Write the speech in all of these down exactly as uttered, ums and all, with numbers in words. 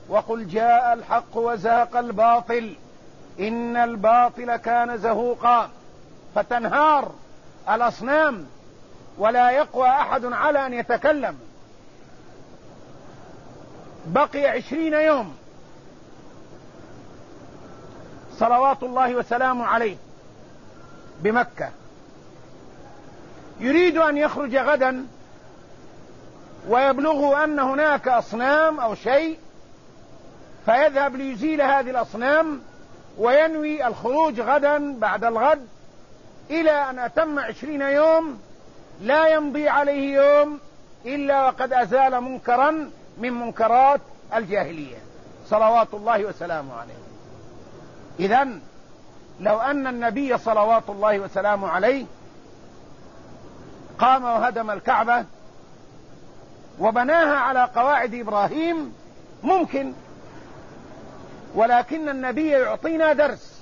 وقل جاء الحق وزهق الباطل إن الباطل كان زهوقا، فتنهار الأصنام ولا يقوى أحد على أن يتكلم. بقي عشرين يوم صلوات الله وسلامه عليه بمكة، يريد أن يخرج غدا ويبلغه أن هناك أصنام أو شيء، فيذهب ليزيل هذه الأصنام وينوي الخروج غدا بعد الغد، إلى أن أتم عشرين يوم لا يمضي عليه يوم إلا وقد أزال منكرا من منكرات الجاهلية صلوات الله وسلامه عليه. إذن لو أن النبي صلوات الله وسلامه عليه قام وهدم الكعبة وبناها على قواعد إبراهيم ممكن، ولكن النبي يعطينا درس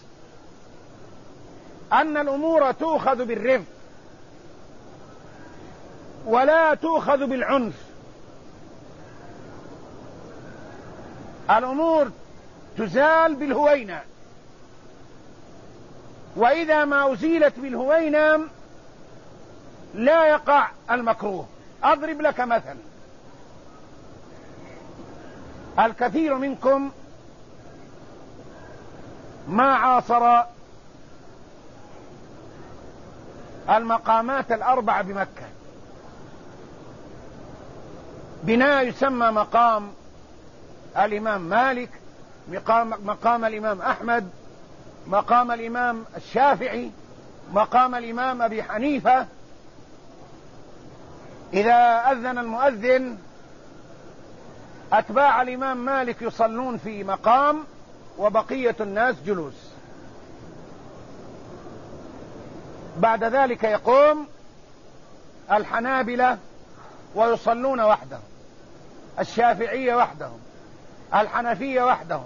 أن الأمور تؤخذ بالرفق ولا تؤخذ بالعنف. الأمور تزال بالهوينة، وإذا ما أزيلت بالهوينة لا يقع المكروه. أضرب لك مثل، الكثير منكم ما عاصر المقامات الأربع بمكة، بناء يسمى مقام الإمام مالك، مقام, مقام الإمام أحمد، مقام الإمام الشافعي، مقام الإمام أبي حنيفة. إذا أذن المؤذن أتباع الإمام مالك يصلون في مقام وبقية الناس جلوس، بعد ذلك يقوم الحنابلة ويصلون وحدهم، الشافعية وحدهم، الحنفية وحدهم،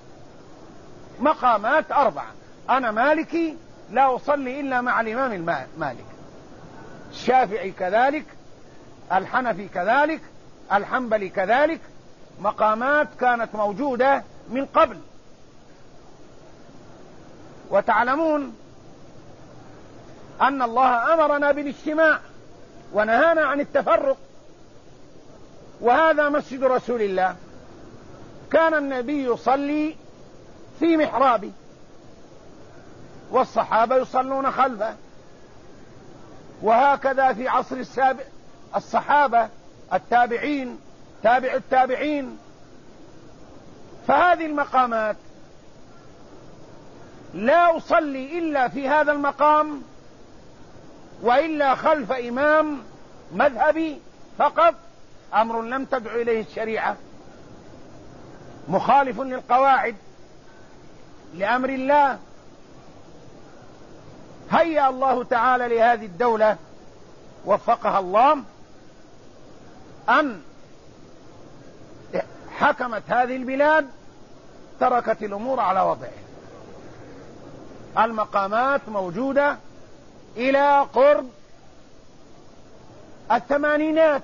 مقامات أربعة. أنا مالكي لا أصلي إلا مع الإمام المالك، الشافعي كذلك، الحنفي كذلك، الحنبلي كذلك. مقامات كانت موجودة من قبل. وتعلمون أن الله أمرنا بالاجتماع ونهانا عن التفرق، وهذا مسجد رسول الله. كان النبي يصلي في محرابه والصحابة يصلون خلفه، وهكذا في عصر السابق الصحابة، التابعين، تابع التابعين. فهذه المقامات لا أصلي إلا في هذا المقام وإلا خلف إمام مذهبي فقط، أمر لم تدع إليه الشريعة، مخالف للقواعد لأمر الله. هيأ الله تعالى لهذه الدولة وفقها الله أن حكمت هذه البلاد، تركت الأمور على وضعها. المقامات موجودة إلى قرب الثمانينات.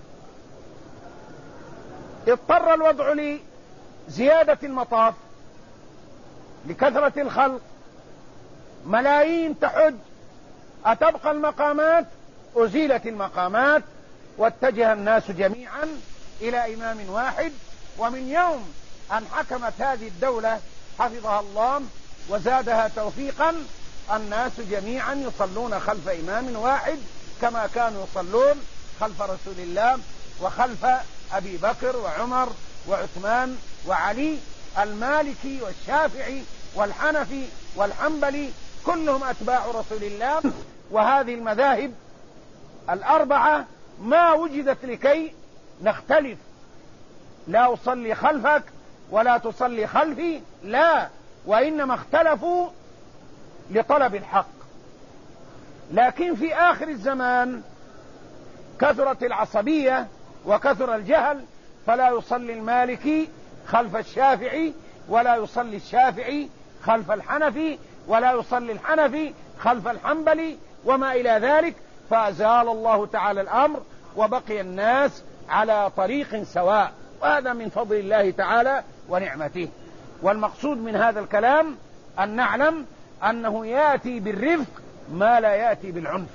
اضطر الوضع لزيادة المطاف لكثرة الخلق، ملايين تحج، أتبقى المقامات؟ أزيلت المقامات واتجه الناس جميعا إلى إمام واحد. ومن يوم أن حكمت هذه الدولة حفظها الله وزادها توفيقا، الناس جميعا يصلون خلف إمام واحد كما كانوا يصلون خلف رسول الله وخلف أبي بكر وعمر وعثمان وعلي. المالكي والشافعي والحنفي والحنبلي كلهم أتباع رسول الله. وهذه المذاهب الأربعة ما وجدت لكي نختلف، لا أصلي خلفك ولا تصلي خلفي، لا، وإنما اختلفوا لطلب الحق. لكن في آخر الزمان كثرت العصبية وكثر الجهل، فلا يصلي المالكي خلف الشافعي، ولا يصلي الشافعي خلف الحنفي، ولا يصلي الحنفي خلف الحنبلي، وما إلى ذلك. فأزال الله تعالى الأمر وبقي الناس على طريق سواء. وهذا من فضل الله تعالى ونعمته. والمقصود من هذا الكلام أن نعلم أنه يأتي بالرفق ما لا يأتي بالعنف.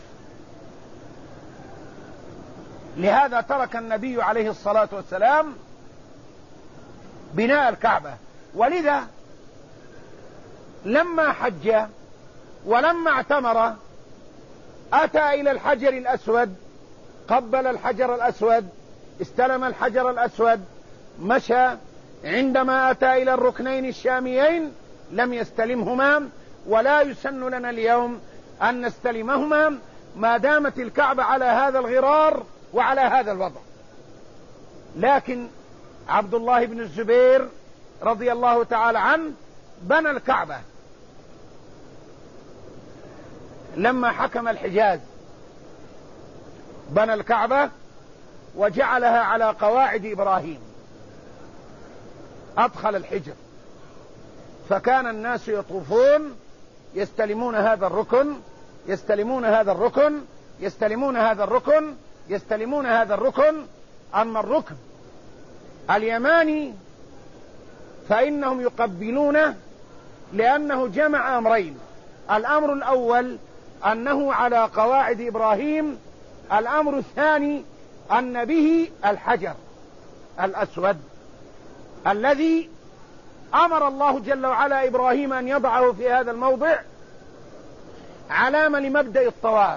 لهذا ترك النبي عليه الصلاة والسلام بناء الكعبة، ولذا لما حج ولما اعتمر أتى إلى الحجر الأسود، قبل الحجر الأسود، استلم الحجر الأسود، مشى. عندما أتى إلى الركنين الشاميين لم يستلمهما، ولا يسن لنا اليوم أن نستلمهما ما دامت الكعبة على هذا الغرار وعلى هذا الوضع. لكن عبد الله بن الزبير رضي الله تعالى عنه بنى الكعبة لما حكم الحجاز، بنى الكعبة وجعلها على قواعد إبراهيم، أدخل الحجر، فكان الناس يطوفون يستلمون هذا الركن، يستلمون هذا الركن، يستلمون هذا الركن، يستلمون هذا الركن. أما الركن اليماني فإنهم يقبلونه، لأنه جمع أمرين: الأمر الأول أنه على قواعد إبراهيم، الأمر الثاني أن به الحجر الأسود الذي أمر الله جل وعلا إبراهيم أن يضعه في هذا الموضع علامة لمبدأ الطواف.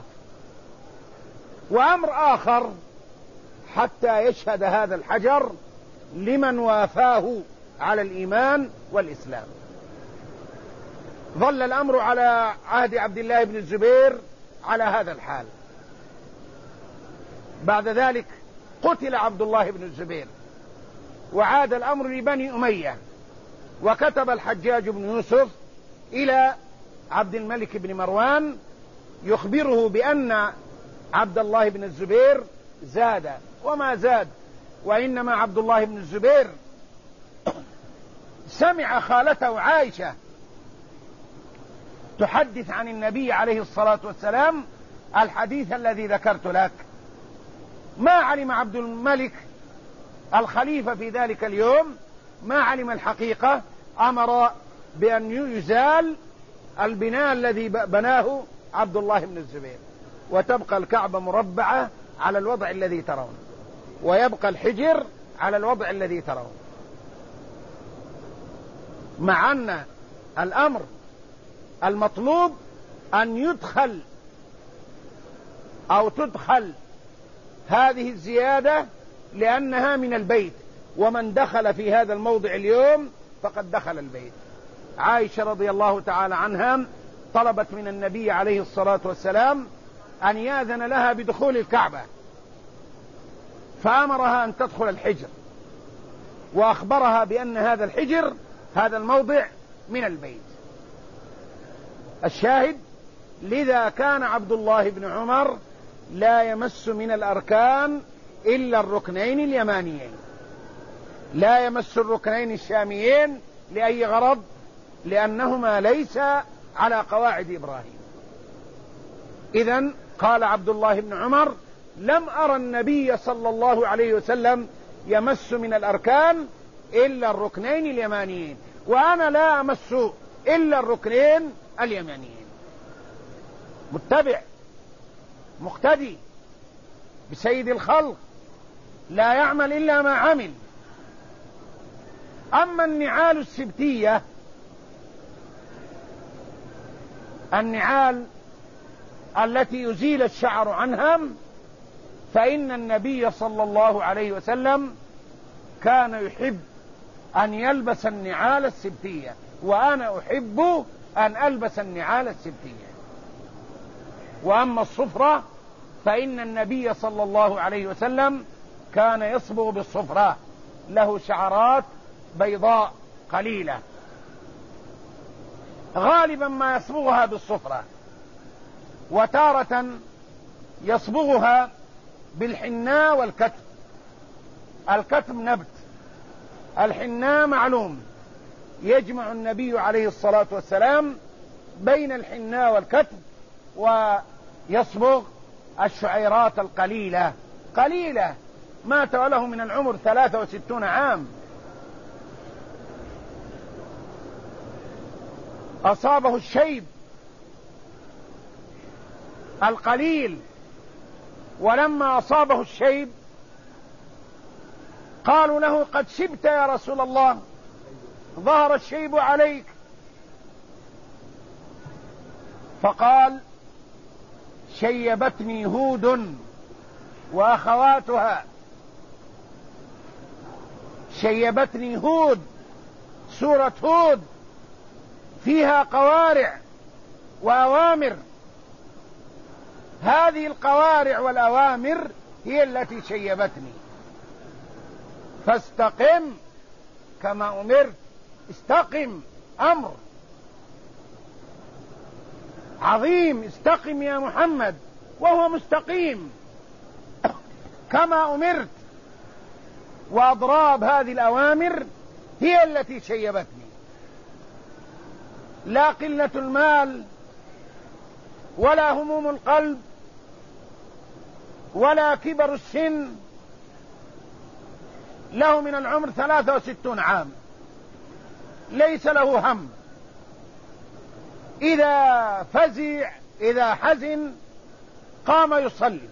وأمر آخر حتى يشهد هذا الحجر لمن وافاه على الإيمان والإسلام. ظل الأمر على عهد عبد الله بن الزبير على هذا الحال. بعد ذلك قتل عبد الله بن الزبير، وعاد الأمر لبني أمية، وكتب الحجاج بن يوسف إلى عبد الملك بن مروان يخبره بأن عبد الله بن الزبير زاد، وما زاد، وإنما عبد الله بن الزبير سمع خالته عائشة تحدث عن النبي عليه الصلاة والسلام الحديث الذي ذكرت لك. ما علم عبد الملك الخليفة في ذلك اليوم، ما علم الحقيقة، أمر بأن يزال البناء الذي بناه عبد الله بن الزبير، وتبقى الكعبة مربعة على الوضع الذي ترون، ويبقى الحجر على الوضع الذي ترون، مع أن الأمر المطلوب أن يدخل أو تدخل هذه الزيادة لأنها من البيت، ومن دخل في هذا الموضع اليوم فقد دخل البيت. عائشة رضي الله تعالى عنها طلبت من النبي عليه الصلاة والسلام أن يأذن لها بدخول الكعبة، فأمرها أن تدخل الحجر، وأخبرها بأن هذا الحجر هذا الموضع من البيت. الشاهد: لذا كان عبد الله بن عمر لا يمس من الأركان إلا الركنين اليمانيين، لا يمس الركنين الشاميين. لأي غرض؟ لأنهما ليس على قواعد إبراهيم. إذن قال عبد الله بن عمر: لم أرى النبي صلى الله عليه وسلم يمس من الأركان إلا الركنين اليمانيين، وأنا لا أمس إلا الركنين اليمانيين. متبع مقتدي بسيد الخلق، لا يعمل إلا ما عمل. أما النعال السبتية، النعال التي يزيل الشعر عنها، فإن النبي صلى الله عليه وسلم كان يحب أن يلبس النعال السبتية، وأنا أحب أن ألبس النعال السبتية. وأما الصفرة فإن النبي صلى الله عليه وسلم كان يصبغ بالصفرة، له شعرات بيضاء قليلة، غالبا ما يصبغها بالصفرة، وتارة يصبغها بالحناء والكتم. الكتم نبت، الحناء معلوم. يجمع النبي عليه الصلاة والسلام بين الحناء والكتم، ويصبغ الشعيرات القليلة قليلة مات وله من العمر ثلاثة وستون عام. أصابه الشيب القليل، ولما أصابه الشيب قالوا له قد شبت يا رسول الله، ظهر الشيب عليك. فقال شيبتني هود وأخواتها. شيبتني هود، سورة هود فيها قوارع وأوامر، هذه القوارع والأوامر هي التي شيبتني. فاستقم كما أمرت، استقم، أمر عظيم، استقم يا محمد، وهو مستقيم كما أمرت. وأضراب هذه الأوامر هي التي شيبتني، لا قلة المال ولا هموم القلب ولا كبر السن. له من العمر ثلاثة وستون عام، ليس له هم. إذا فزع إذا حزن قام يصلي.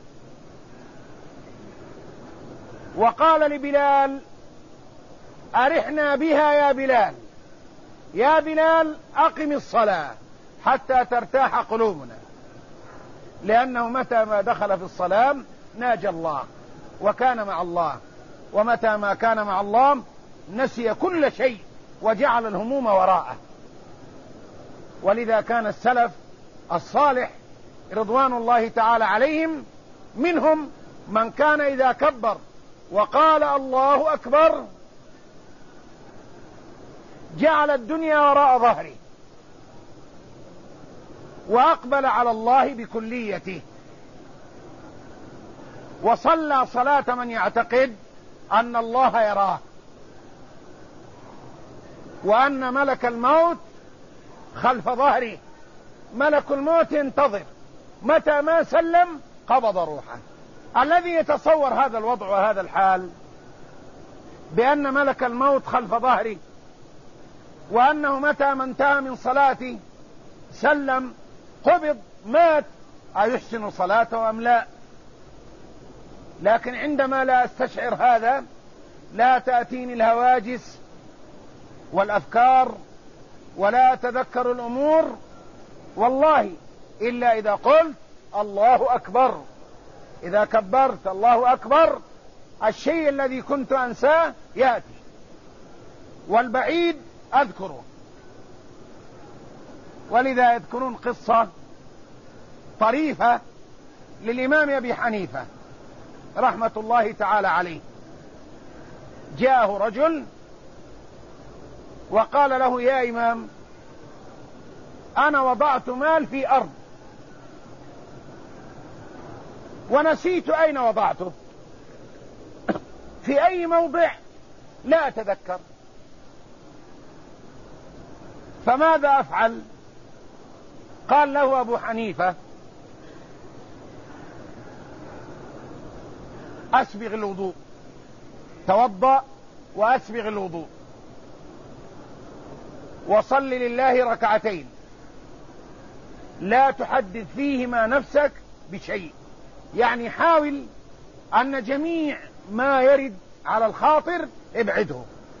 وقال لبلال أرحنا بها يا بلال، يا بلال أقم الصلاة حتى ترتاح قلوبنا، لأنه متى ما دخل في الصلاة ناجى الله وكان مع الله، ومتى ما كان مع الله نسي كل شيء وجعل الهموم وراءه. ولذا كان السلف الصالح رضوان الله تعالى عليهم منهم من كان إذا كبر وقال الله أكبر جعل الدنيا وراء ظهره وأقبل على الله بكليته، وصلى صلاة من يعتقد أن الله يراه، وأن ملك الموت خلف ظهره. ملك الموت ينتظر، متى ما سلم قبض روحه. الذي يتصور هذا الوضع وهذا الحال بأن ملك الموت خلف ظهره، وأنه متى ما انتهى من صلاته سلم قبض مات، أيحسن صلاته أم لا؟ لكن عندما لا أستشعر هذا لا تأتيني الهواجس والأفكار ولا أتذكر الأمور والله إلا إذا قلت الله أكبر. إذا كبرت الله أكبر الشيء الذي كنت أنساه يأتي، والبعيد أذكره. ولذا يذكرون قصة طريفة للإمام أبي حنيفة رحمة الله تعالى عليه. جاءه رجل وقال له يا إمام أنا وضعت مال في أرض ونسيت أين وضعته، في أي موضع لا أتذكر، فماذا أفعل؟ قال له أبو حنيفة أسبغ الوضوء، توضأ وأسبغ الوضوء وصل لله ركعتين، لا تحدث فيهما نفسك بشيء، يعني حاول أن جميع ما يرد على الخاطر ابعده.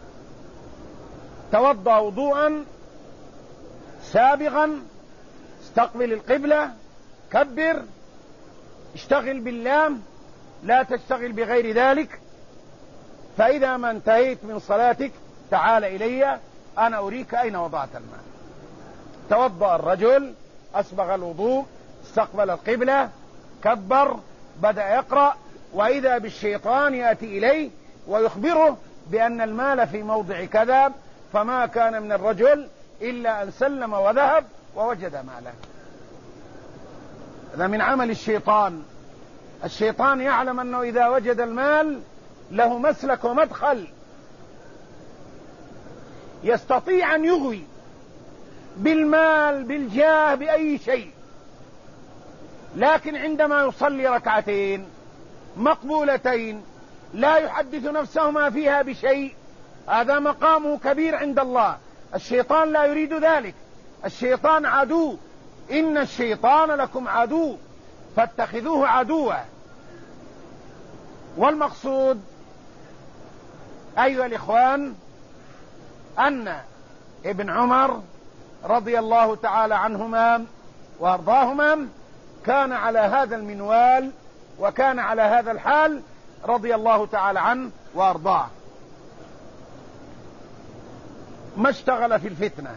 توضأ وضوءا سابغا، استقبل القبلة، كبر، اشتغل بالله، لا تشتغل بغير ذلك. فإذا ما انتهيت من صلاتك تعال إلي أنا أريك أين وضعت المال. توضأ الرجل، أسبغ الوضوء، استقبل القبلة، كبر، بدأ يقرأ، وإذا بالشيطان يأتي إليه ويخبره بأن المال في موضع كذا، فما كان من الرجل إلا أن سلم وذهب ووجد ماله. هذا من عمل الشيطان. الشيطان يعلم أنه إذا وجد المال له مسلك ومدخل، يستطيع أن يغوي بالمال بالجاه بأي شيء. لكن عندما يصلي ركعتين مقبولتين لا يحدث نفسه ما فيها بشيء، هذا مقامه كبير عند الله. الشيطان لا يريد ذلك، الشيطان عدو، إن الشيطان لكم عدو فاتخذوه عدوا. والمقصود أيها الإخوان أن ابن عمر رضي الله تعالى عنهما وأرضاهما كان على هذا المنوال وكان على هذا الحال رضي الله تعالى عنه وأرضاه، ما اشتغل في الفتنة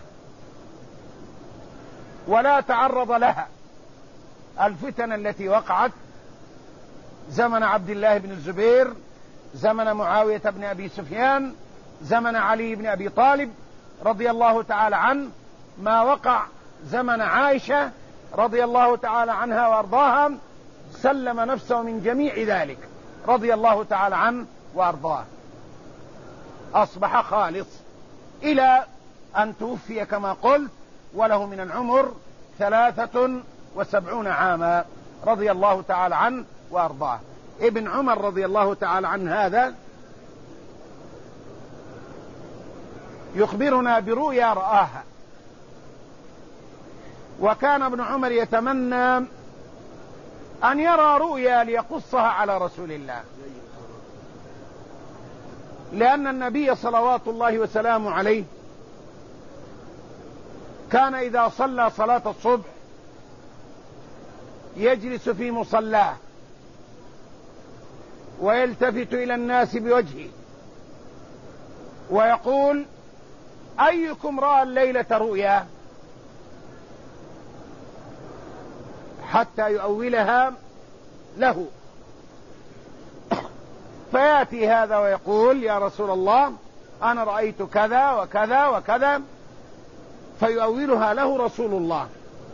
ولا تعرض لها. الفتن التي وقعت زمن عبد الله بن الزبير، زمن معاوية بن أبي سفيان، زمن علي بن أبي طالب رضي الله تعالى عنه، ما وقع زمن عائشة رضي الله تعالى عنها وأرضاها، سلم نفسه من جميع ذلك رضي الله تعالى عنه وأرضاه، أصبح خالص إلى أن توفي كما قلت وله من العمر ثلاثة وسبعون عاما رضي الله تعالى عنه وأرضاه. ابن عمر رضي الله تعالى عنه هذا يخبرنا برؤيا رآها، وكان ابن عمر يتمنى أن يرى رؤيا ليقصها على رسول الله، لأن النبي صلوات الله وسلامه عليه كان إذا صلى صلاة الصبح يجلس في مصلاه ويلتفت إلى الناس بوجهه ويقول: أيكم رأى الليلة رؤيا؟ حتى يؤولها له، فيأتي هذا ويقول: يا رسول الله أنا رأيت كذا وكذا وكذا، فيؤولها له رسول الله.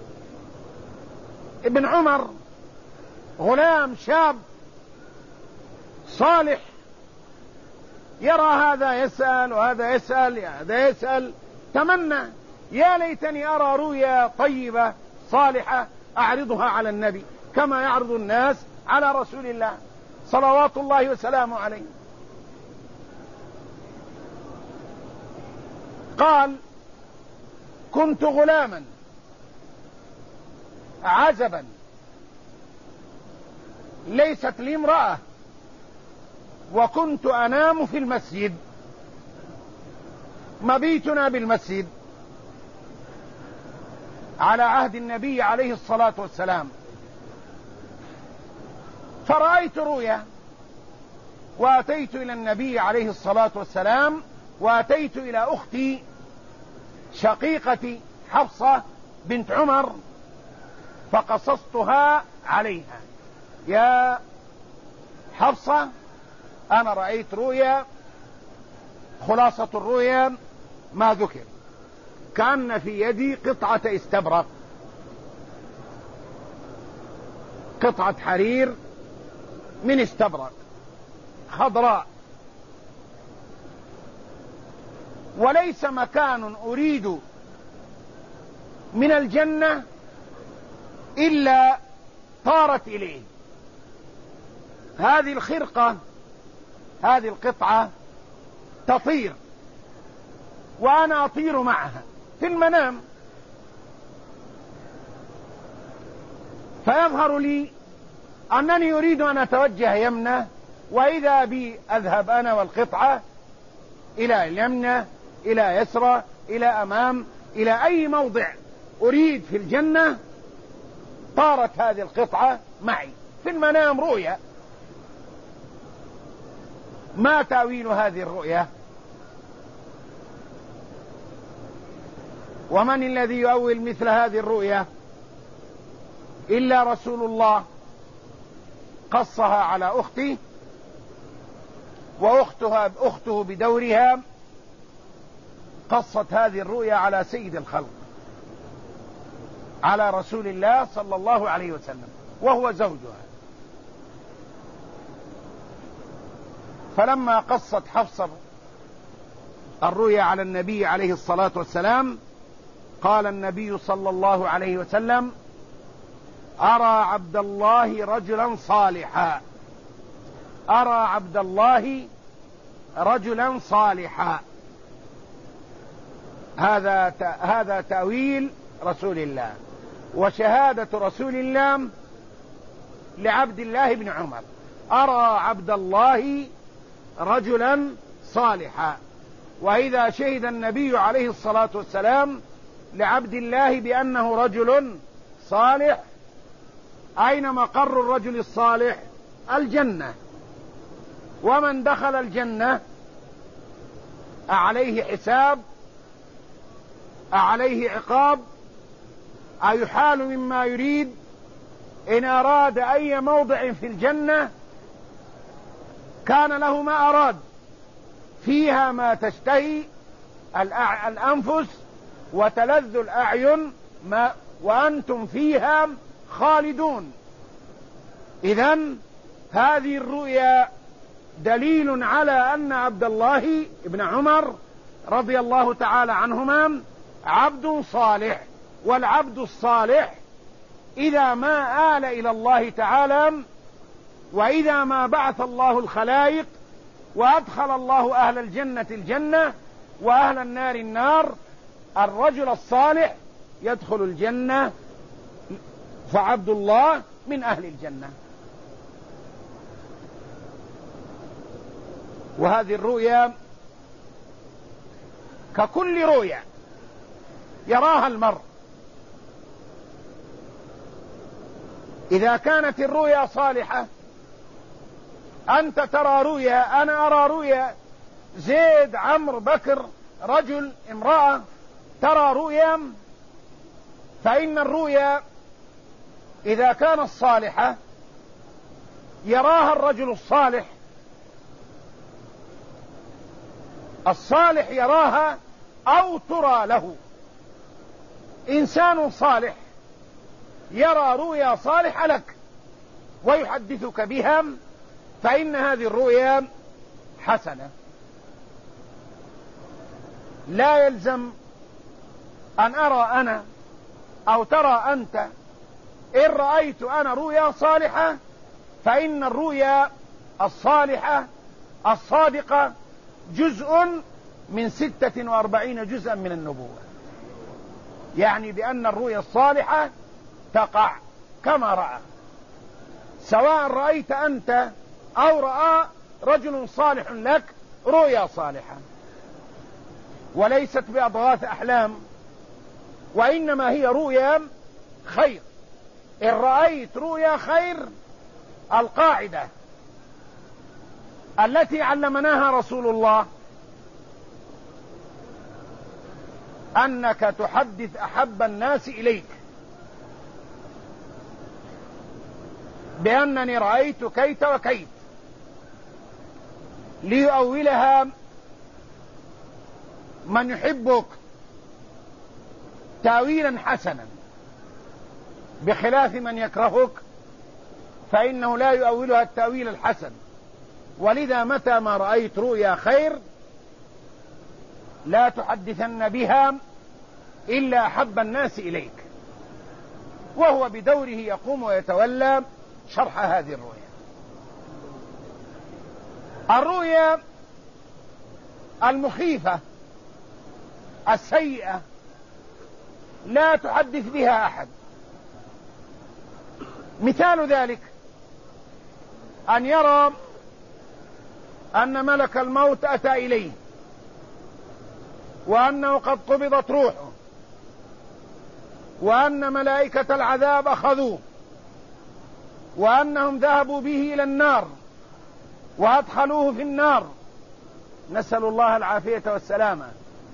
ابن عمر غلام شاب صالح، يرى هذا يسأل وهذا يسأل هذا يسأل، تمنى: يا ليتني أرى رؤيا طيبة صالحة أعرضها على النبي كما يعرض الناس على رسول الله صلوات الله وسلامه عليه. قال: كنت غلاما عزبا ليست لي امرأة، وكنت أنام في المسجد، مبيتنا بالمسجد على عهد النبي عليه الصلاة والسلام، فرأيت رؤيا وأتيت إلى النبي عليه الصلاة والسلام، وأتيت إلى أختي شقيقتي حفصة بنت عمر فقصصتها عليها: يا حفصة أنا رأيت رؤيا، خلاصة الرؤيا ما ذكر، كأن في يدي قطعة استبرق، قطعة حرير من استبرق خضراء، وليس مكان أريد من الجنة إلا طارت إليه. هذه الخرقة، هذه القطعة تطير وأنا أطير معها في المنام، فيظهر لي أنني أريد أن أتوجه يمنة، وإذا بي أذهب أنا والقطعة إلى اليمنة إلى يسرى إلى أمام إلى أي موضع أريد في الجنة، طارت هذه القطعة معي في المنام رؤيا. ما تأويل هذه الرؤيا؟ ومن الذي يؤول مثل هذه الرؤيا إلا رسول الله، قصها على أختي، وأختها أخته بدورها قصت هذه الرؤيا على سيد الخلق، على رسول الله صلى الله عليه وسلم وهو زوجها. فلما قصت حفصة الرؤيا على النبي عليه الصلاة والسلام، قال النبي صلى الله عليه وسلم: أرى عبد الله رجلا صالحا أرى عبد الله رجلا صالحا. هذا هذا تأويل رسول الله وشهادة رسول الله لعبد الله بن عمر: أرى عبد الله رجلا صالحا. وإذا شهد النبي عليه الصلاة والسلام لعبد الله بأنه رجل صالح، أين مقر الرجل الصالح؟ الجنة. ومن دخل الجنة أعليه حساب، أعليه عقاب، أيحال مما يريد؟ إن أراد أي موضع في الجنة كان له ما أراد، فيها ما تشتهي الأنفس وتلذ الأعين ما وأنتم فيها خالدون. إذن هذه الرؤيا دليل على أن عبد الله بن عمر رضي الله تعالى عنهما عبد صالح. والعبد الصالح إذا ما آل إلى الله تعالى، وإذا ما بعث الله الخلائق وأدخل الله أهل الجنة الجنة وأهل النار النار، الرجل الصالح يدخل الجنة، فعبد الله من أهل الجنة. وهذه الرؤيا ككل رؤيا يراها المرء. إذا كانت الرؤيا صالحة، أنت ترى رؤيا، أنا أرى رؤيا، زيد، عمرو، بكر، رجل، امرأة ترى رؤيا، فإن الرؤيا إذا كانت صالحة يراها الرجل الصالح، الصالح يراها أو ترى له. إنسان صالح يرى رؤيا صالحة لك ويحدثك بها، فإن هذه الرؤيا حسنة. لا يلزم أن أرى أنا أو ترى أنت. إن رأيت أنا رؤيا صالحة فإن الرؤيا الصالحة الصادقة جزء من ستة وأربعين جزءا من النبوة، يعني بأن الرؤيا الصالحة تقع كما رأى، سواء رأيت أنت أو رأى رجل صالح لك رؤيا صالحة، وليست بأضغاث أحلام، وإنما هي رؤيا خير. إن رأيت رؤيا خير، القاعدة التي علمناها رسول الله أنك تحدث أحب الناس إليك بأنني رأيت كيت وكيت، ليؤولها من يحبك تأويلا حسنا، بخلاف من يكرهك فإنه لا يؤولها التأويل الحسن. ولذا متى ما رأيت رؤيا خير لا تحدثن بها إلا أحب الناس إليك، وهو بدوره يقوم ويتولى شرح هذه الرؤيا. الرؤيا المخيفة السيئة لا تحدث بها أحد. مثال ذلك أن يرى أن ملك الموت أتى إليه، وأنه قد قبضت روحه، وأن ملائكة العذاب أخذوه، وأنهم ذهبوا به إلى النار وأدخلوه في النار، نسأل الله العافية والسلامة.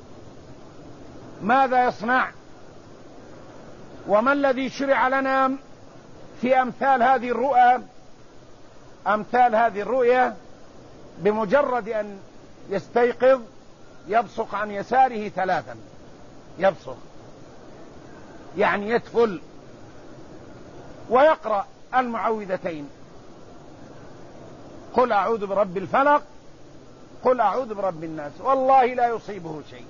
ماذا يصنع؟ وما الذي شرع لنا في أمثال هذه الرؤى؟ أمثال هذه الرؤيا بمجرد أن يستيقظ يبصق عن يساره ثلاثا، يبصق يعني يتفل، ويقرأ المعوذتين: قل أعوذ برب الفلق، قل أعوذ برب الناس. والله لا يصيبه شيء،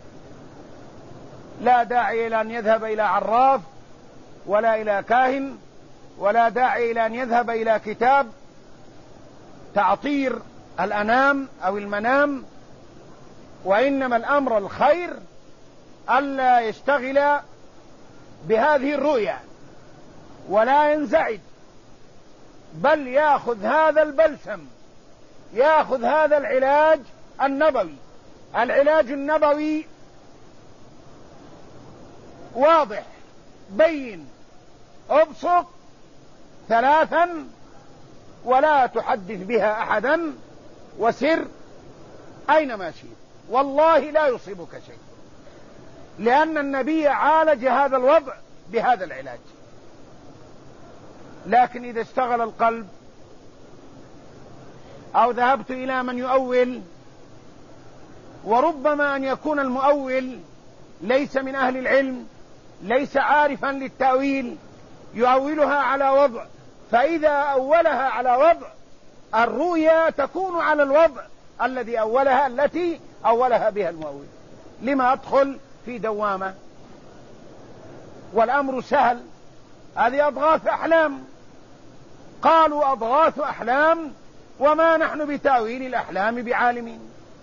لا داعي إلى أن يذهب إلى عراف ولا إلى كاهن، ولا داعي إلى أن يذهب إلى كتاب، تعطير الأنام أو المنام، وإنما الأمر الخير ألا يشتغل بهذه الرؤيا ولا ينزعج، بل يأخذ هذا البلسم، يأخذ هذا العلاج النبوي. العلاج النبوي واضح بين، ابصق ثلاثا ولا تحدث بها أحدا وسر أينما شئت، والله لا يصيبك شيء، لأن النبي عالج هذا الوضع بهذا العلاج. لكن إذا اشتغل القلب أو ذهبت إلى من يؤول، وربما أن يكون المؤول ليس من أهل العلم، ليس عارفا للتأويل، يؤولها على وضع، فإذا أولها على وضع الرؤيا تكون على الوضع الذي أولها التي أولها بها المؤول. لما أدخل في دوامة؟ والأمر سهل. هذه أضغاث أحلام. قالوا أضغاث أحلام وما نحن بتأويل الأحلام بعالمين.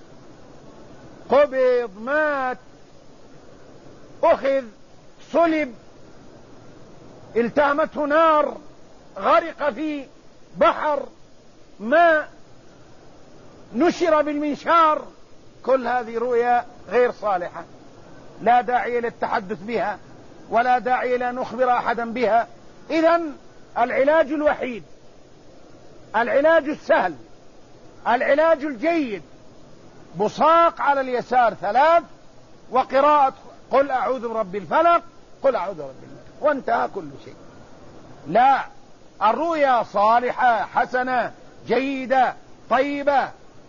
قبض، مات، أخذ، صلب، التهمته نار، غرق في بحر ماء، نشر بالمنشار، كل هذه رؤيا غير صالحة، لا داعي للتحدث بها ولا داعي لا نخبر أحدا بها. إذن العلاج الوحيد، العلاج السهل، العلاج الجيد، بصاق على اليسار ثلاث، وقراءة قل أعوذ برب الفلق، قل أعوذ برب الناس، وانتهى كل شيء. لا، الرؤيا صالحة حسنة جيدة طيبة.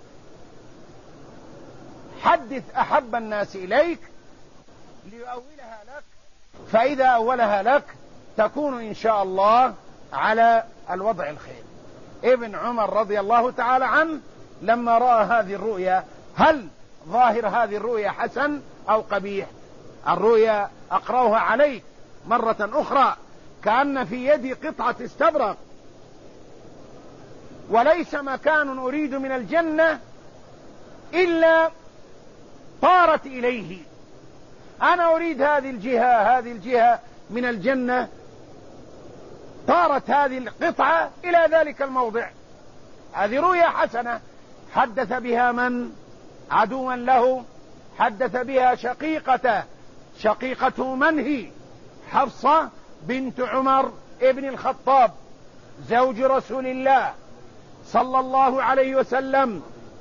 حدث أحب الناس إليك ليؤولها لك، فإذا أولها لك تكون إن شاء الله على الوضع الخير. ابن عمر رضي الله تعالى عنه لما رأى هذه الرؤيا، هل ظاهر هذه الرؤيا حسن أو قبيح؟ الرؤيا أقرأها عليك مرة أخرى كأن في يدي قطعة استبرق، وليس مكان أريد من الجنة إلا طارت إليه. أنا أريد هذه الجهة، هذه الجهة من الجنة، طارت هذه القطعة إلى ذلك الموضع. هذه رؤيا حسنة. حدث بها من؟ عدوا له. حدث بها شقيقته. شقيقته من هي؟ حفصة بنت عمر ابن الخطاب زوج رسول الله صلى الله عليه وسلم.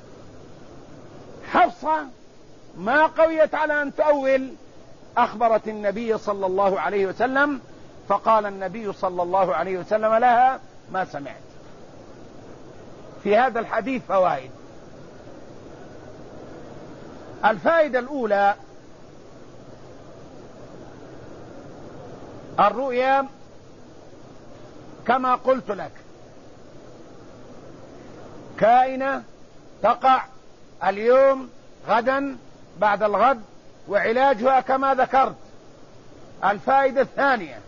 حفصة ما قويت على أن تؤول، أخبرت النبي صلى الله عليه وسلم، فقال النبي صلى الله عليه وسلم لها ما سمعت. في هذا الحديث فوائد. الفائدة الأولى: الرؤيا كما قلت لك كائنة تقع اليوم، غدا، بعد الغد، وعلاجها كما ذكرت. الفائدة الثانية: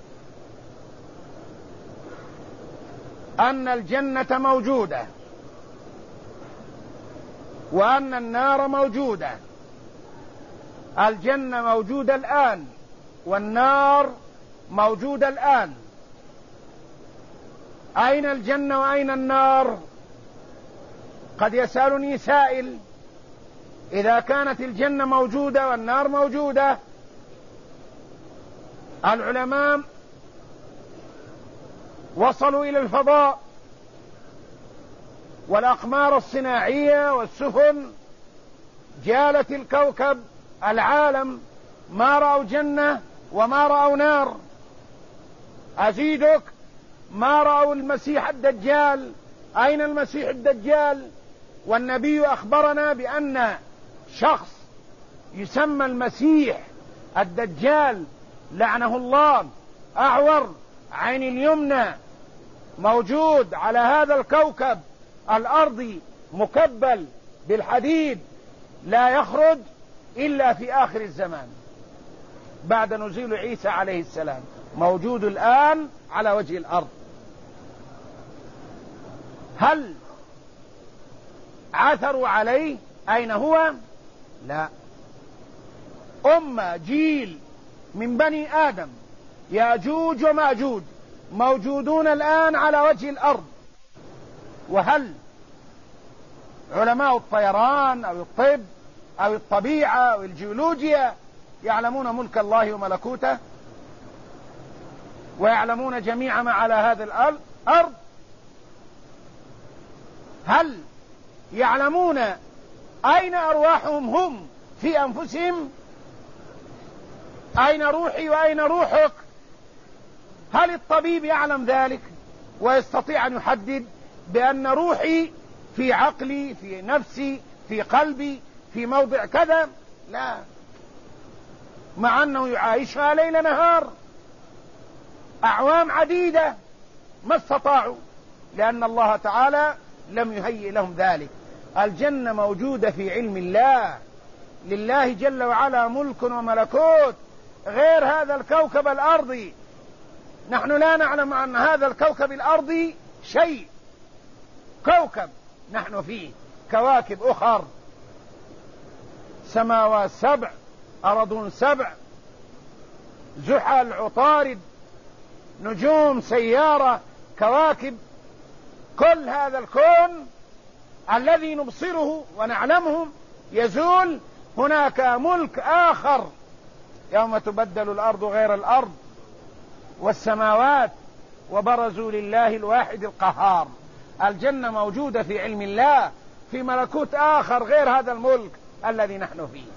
أن الجنة موجودة وأن النار موجودة. الجنة موجودة الآن والنار موجودة الآن. أين الجنة وأين النار؟ قد يسألني سائل: إذا كانت الجنة موجودة والنار موجودة، العلماء وصلوا إلى الفضاء والأقمار الصناعية والسفن جالت الكوكب العالم، ما رأوا جنة وما رأوا نار. أزيدك: ما رأوا المسيح الدجال. أين المسيح الدجال؟ والنبي أخبرنا بأن شخص يسمى المسيح الدجال لعنه الله، أعور، عين اليمنى، موجود على هذا الكوكب الأرضي، مكبل بالحديد، لا يخرج إلا في آخر الزمان بعد نزول عيسى عليه السلام. موجود الآن على وجه الأرض. هل عثروا عليه أين هو؟ لا. أمة جيل من بني آدم يأجوج ومأجوج موجودون الآن على وجه الأرض، وهل علماء الطيران أو الطب أو الطبيعة أو الجيولوجيا يعلمون ملك الله وملكوته ويعلمون جميع ما على هذه الأرض؟ هل يعلمون أين أرواحهم هم في أنفسهم؟ أين روحي وأين روحك؟ هل الطبيب يعلم ذلك ويستطيع أن يحدد بأن روحي في عقلي في نفسي في قلبي في موضع كذا؟ لا، مع أنه يعايشها ليل نهار أعوام عديدة ما استطاعوا، لأن الله تعالى لم يهيئ لهم ذلك. الجنة موجودة في علم الله، لله جل وعلا ملك وملكوت غير هذا الكوكب الأرضي. نحن لا نعلم عن هذا الكوكب الأرضي شيء، كوكب نحن فيه، كواكب أخر، سماوات سبع، أرض سبع، زحل، عطارد، نجوم، سيارة، كواكب، كل هذا الكون الذي نبصره ونعلمه يزول. هناك ملك آخر يوم تبدل الأرض غير الأرض والسماوات وبرزوا لله الواحد القهار. الجنة موجودة في علم الله، في ملكوت آخر غير هذا الملك الذي نحن فيه.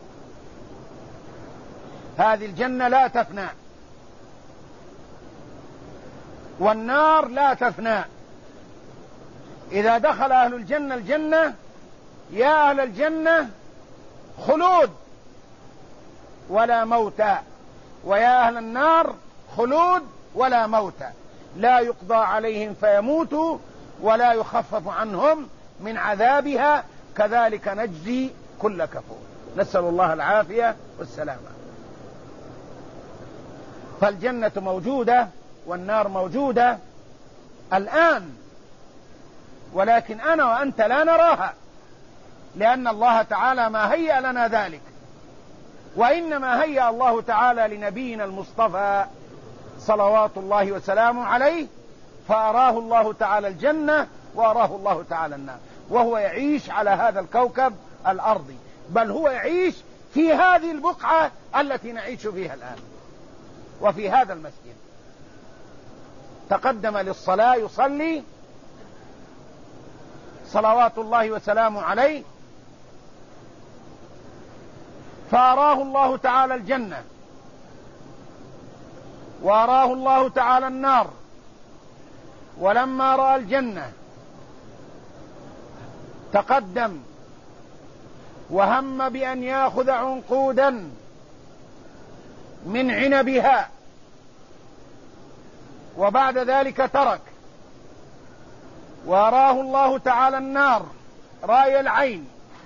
هذه الجنة لا تفنى، والنار لا تفنى. إذا دخل أهل الجنة الجنة، يا أهل الجنة خلود ولا موت، ويا أهل النار خلود ولا موت، لا يقضى عليهم فيموتوا ولا يخفف عنهم من عذابها، كذلك نجزي كل كفور. نسأل الله العافية والسلامة. فالجنة موجودة والنار موجودة الآن، ولكن أنا وأنت لا نراها، لأن الله تعالى ما هيأ لنا ذلك، وإنما هيأ الله تعالى لنبينا المصطفى صلوات الله وسلامه عليه، فأراه الله تعالى الجنة وأراه الله تعالى النار، وهو يعيش على هذا الكوكب الأرضي، بل هو يعيش في هذه البقعة التي نعيش فيها الآن وفي هذا المسجد. تقدم للصلاة يصلي صلوات الله وسلامه عليه، فأراه الله تعالى الجنة وأراه الله تعالى النار، ولما رأى الجنة تقدم وهم بأن يأخذ عنقودا من عنبها، وبعد ذلك ترك. وأراه الله تعالى النار رأي العين،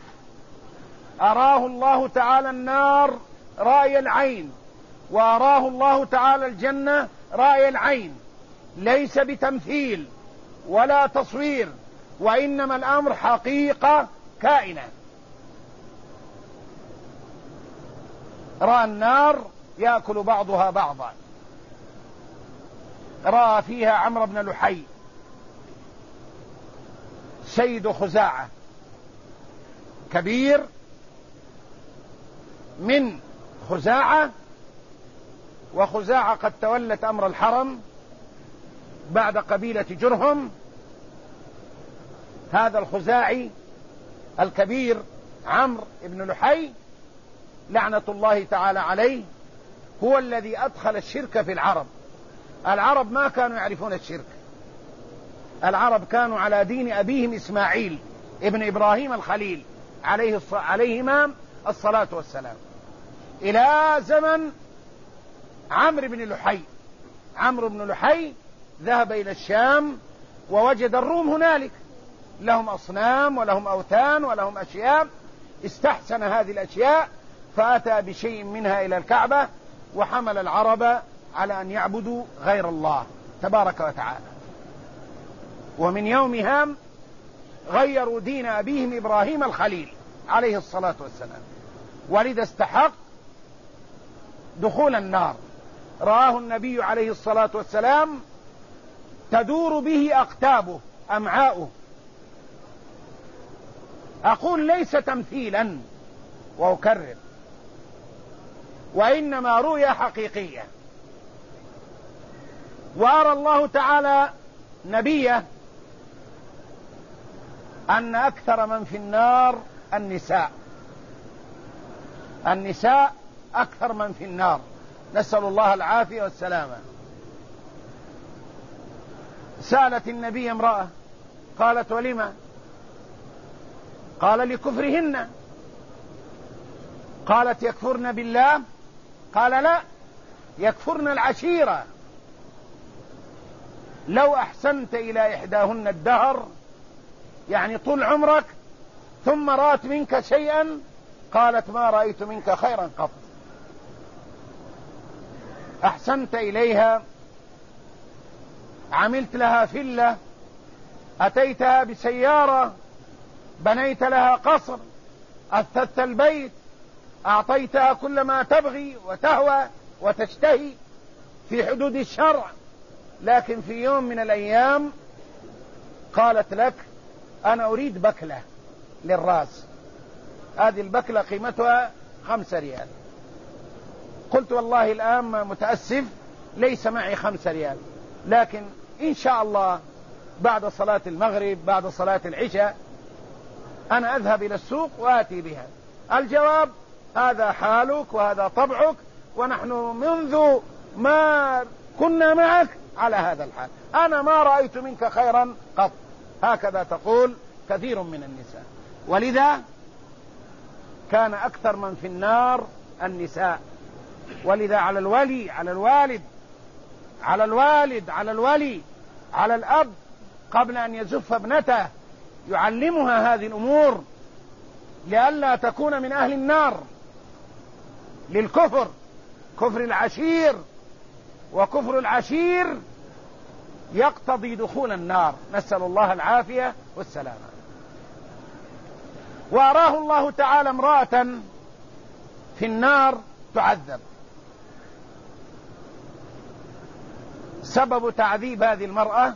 أراه الله تعالى النار رأي العين، وأراه الله تعالى الجنة رأي العين، ليس بتمثيل ولا تصوير، وإنما الأمر حقيقة كائنة. رأى النار يأكل بعضها بعضا، رأى فيها عمرو بن لحي سيد خزاعة كبير من خزاعة، وخزاعة قد تولت أمر الحرم بعد قبيلة جرهم. هذا الخزاعي الكبير عمرو بن لحي لعنة الله تعالى عليه هو الذي أدخل الشرك في العرب. العرب ما كانوا يعرفون الشرك، العرب كانوا على دين أبيهم إسماعيل ابن إبراهيم الخليل عليه الص... عليهما الصلاة والسلام، إلى زمن عمرو بن لحي. عمرو بن لحي ذهب إلى الشام ووجد الروم هنالك لهم أصنام ولهم أوثان ولهم أشياء، استحسن هذه الأشياء فأتى بشيء منها إلى الكعبة، وحمل العرب على أن يعبدوا غير الله تبارك وتعالى. ومن يومها غيروا دين أبيهم إبراهيم الخليل عليه الصلاة والسلام، ولذا استحق دخول النار. رآه النبي عليه الصلاة والسلام تدور به أقتابه أمعاؤه. أقول ليس تمثيلا وأكرر، وإنما رؤيا حقيقية. وأرى الله تعالى نبيه أن أكثر من في النار النساء، النساء أكثر من في النار، نسأل الله العافية والسلامة. سألت النبي امرأة قالت ولما؟ قال لكفرهن. قالت يكفرن بالله؟ قال لا، يكفرن العشيرة. لو أحسنت إلى إحداهن الدهر، يعني طول عمرك، ثم رأت منك شيئا، قالت ما رأيت منك خيرا قط. أحسنت إليها، عملت لها فلة، أتيتها بسيارة، بنيت لها قصر، أثثت البيت، أعطيتها كل ما تبغي وتهوى وتشتهي في حدود الشرع، لكن في يوم من الأيام قالت لك أنا أريد بكلة للرأس، هذه البكلة قيمتها خمسة ريال. قلت والله الآن متأسف ليس معي خمسة ريال، لكن إن شاء الله بعد صلاة المغرب بعد صلاة العشاء أنا أذهب إلى السوق وآتي بها. الجواب هذا حالك وهذا طبعك، ونحن منذ ما كنا معك على هذا الحال، أنا ما رأيت منك خيرا قط. هكذا تقول كثير من النساء، ولذا كان أكثر من في النار النساء. ولذا على الولي على الوالد على الوالد على الولي على الأب قبل أن يزف ابنته يعلمها هذه الأمور لئلا تكون من أهل النار للكفر، كفر العشير، وكفر العشير يقتضي دخول النار، نسأل الله العافية والسلامة. وأراه الله تعالى امرأة في النار تعذب. سبب تعذيب هذه المرأة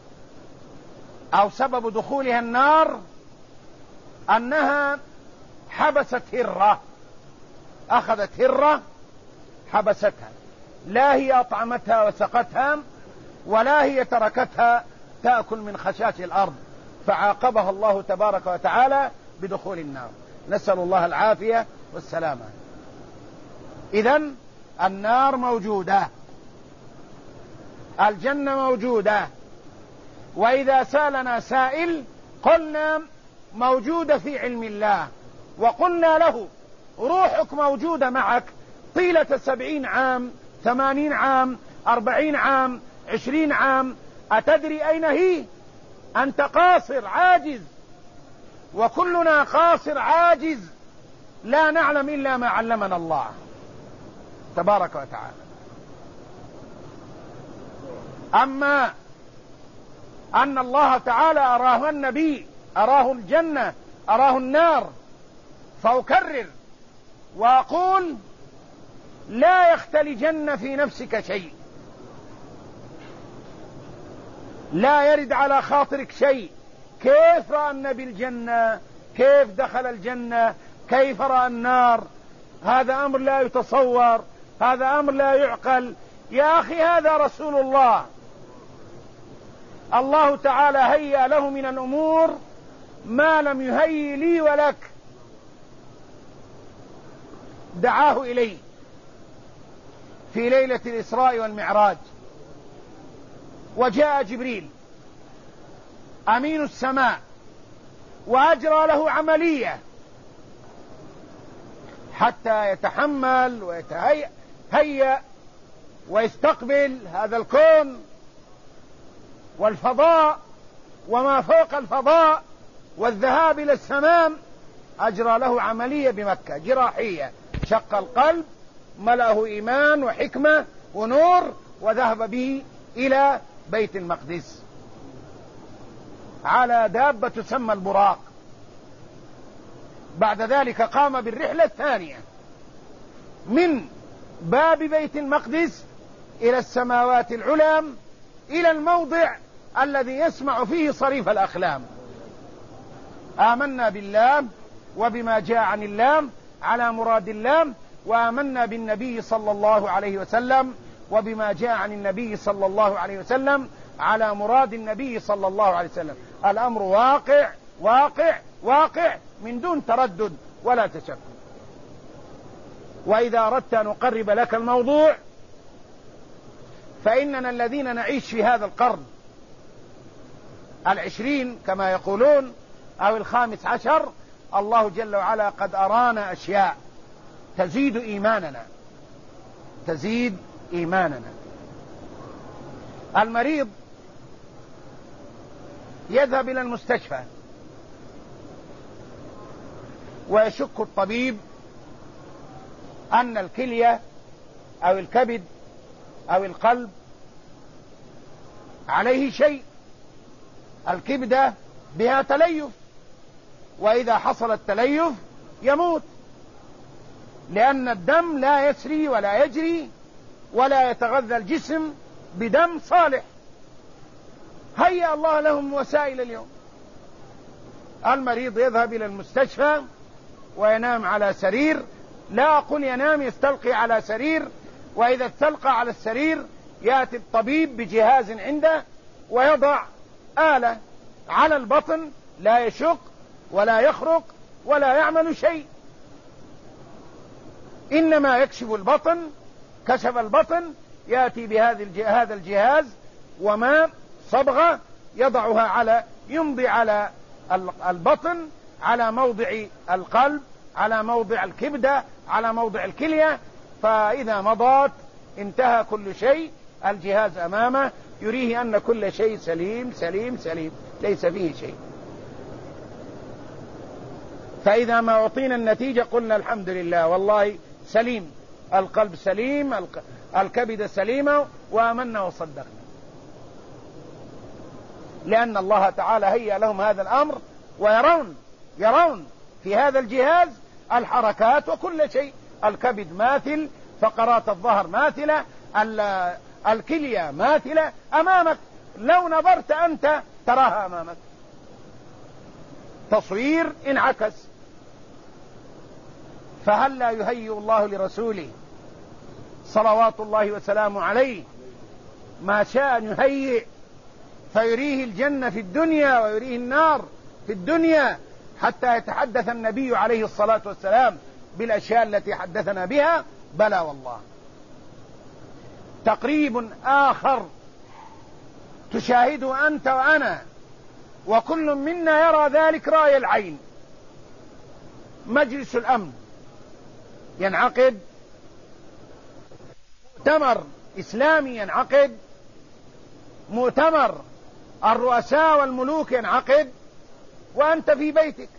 أو سبب دخولها النار أنها حبست هرة، أخذت هرة حبستها، لا هي أطعمتها وسقتها ولا هي تركتها تأكل من خشاش الأرض، فعاقبها الله تبارك وتعالى بدخول النار، نسأل الله العافية والسلامة. إذن النار موجودة، الجنة موجودة، وإذا سألنا سائل قلنا موجودة في علم الله، وقلنا له روحك موجودة معك طيلة سبعين عام، ثمانين عام، أربعين عام، عشرين عام، أتدري أين هي؟ أنت قاصر عاجز، وكلنا قاصر عاجز، لا نعلم إلا ما علمنا الله تبارك وتعالى. أما أن الله تعالى أراه النبي، أراه الجنة، أراه النار، فأكرر وأقول لا يختلجن في نفسك شيء، لا يرد على خاطرك شيء. كيف رأى النبي الجنة؟ كيف دخل الجنة؟ كيف رأى النار؟ هذا أمر لا يتصور، هذا أمر لا يعقل. يا أخي هذا رسول الله، الله تعالى هيأ له من الأمور ما لم يهيئ لي ولك. دعاه إليه في ليلة الإسراء والمعراج، وجاء جبريل أمين السماء وأجرى له عملية حتى يتحمل ويتهيأ ويستقبل هذا الكون والفضاء وما فوق الفضاء والذهاب إلى السماء. أجرى له عملية بمكة جراحية، شق القلب، ملأه إيمان وحكمة ونور، وذهب به إلى بيت المقدس. على دابة تسمى البراق. بعد ذلك قام بالرحلة الثانية من باب بيت المقدس إلى السماوات العلى، إلى الموضع الذي يسمع فيه صريف الأخلام. آمنا بالله وبما جاء عن الله على مراد الله، وآمنا بالنبي صلى الله عليه وسلم وبما جاء عن النبي صلى الله عليه وسلم على مراد النبي صلى الله عليه وسلم. الأمر واقع واقع واقع من دون تردد ولا تشكك. وإذا أردت أن أقرب لك الموضوع، فإننا الذين نعيش في هذا القرن العشرين كما يقولون أو الخامس عشر، الله جل وعلا قد أرانا أشياء تزيد إيماننا تزيد إيماننا. المريض يذهب إلى المستشفى ويشك الطبيب أن الكلية أو الكبد أو القلب عليه شيء. الكبدة بها تليف، وإذا حصل التليف يموت، لأن الدم لا يسري ولا يجري ولا يتغذى الجسم بدم صالح. هيأ الله لهم وسائل اليوم. المريض يذهب إلى المستشفى وينام على سرير، لا أقول ينام، يستلقي على سرير، وإذا استلقى على السرير يأتي الطبيب بجهاز عنده ويضع آلة على البطن، لا يشق ولا يخرق ولا يعمل شيء، إنما يكشف البطن. كشف البطن يأتي بهذا الجهاز وما صبغة يضعها على يمضي على البطن، على موضع القلب، على موضع الكبدة، على موضع الكلية. فإذا مضت انتهى كل شيء. الجهاز أمامه يريه أن كل شيء سليم سليم سليم، ليس فيه شيء. فإذا ما أعطينا النتيجة قلنا الحمد لله والله سليم، القلب سليم، الكبد سليمة، وآمنا وصدقنا، لأن الله تعالى هيأ لهم هذا الأمر، ويرون يرون في هذا الجهاز الحركات وكل شيء. الكبد ماثل، فقرات الظهر ماثلة، الكلية ماثلة أمامك، لو نظرت أنت تراها أمامك، تصوير انعكس. فهل لا يهيئ الله لرسوله صلوات الله وسلامه عليه ما شاء أن يهيئ، فيريه الجنة في الدنيا ويريه النار في الدنيا، حتى يتحدث النبي عليه الصلاة والسلام بالأشياء التي حدثنا بها؟ بلى والله. تقريب آخر تشاهده أنت وأنا وكل منا يرى ذلك رأي العين. مجلس الأمن ينعقد، مؤتمر إسلامي ينعقد، مؤتمر الرؤساء والملوك ينعقد، وأنت في بيتك.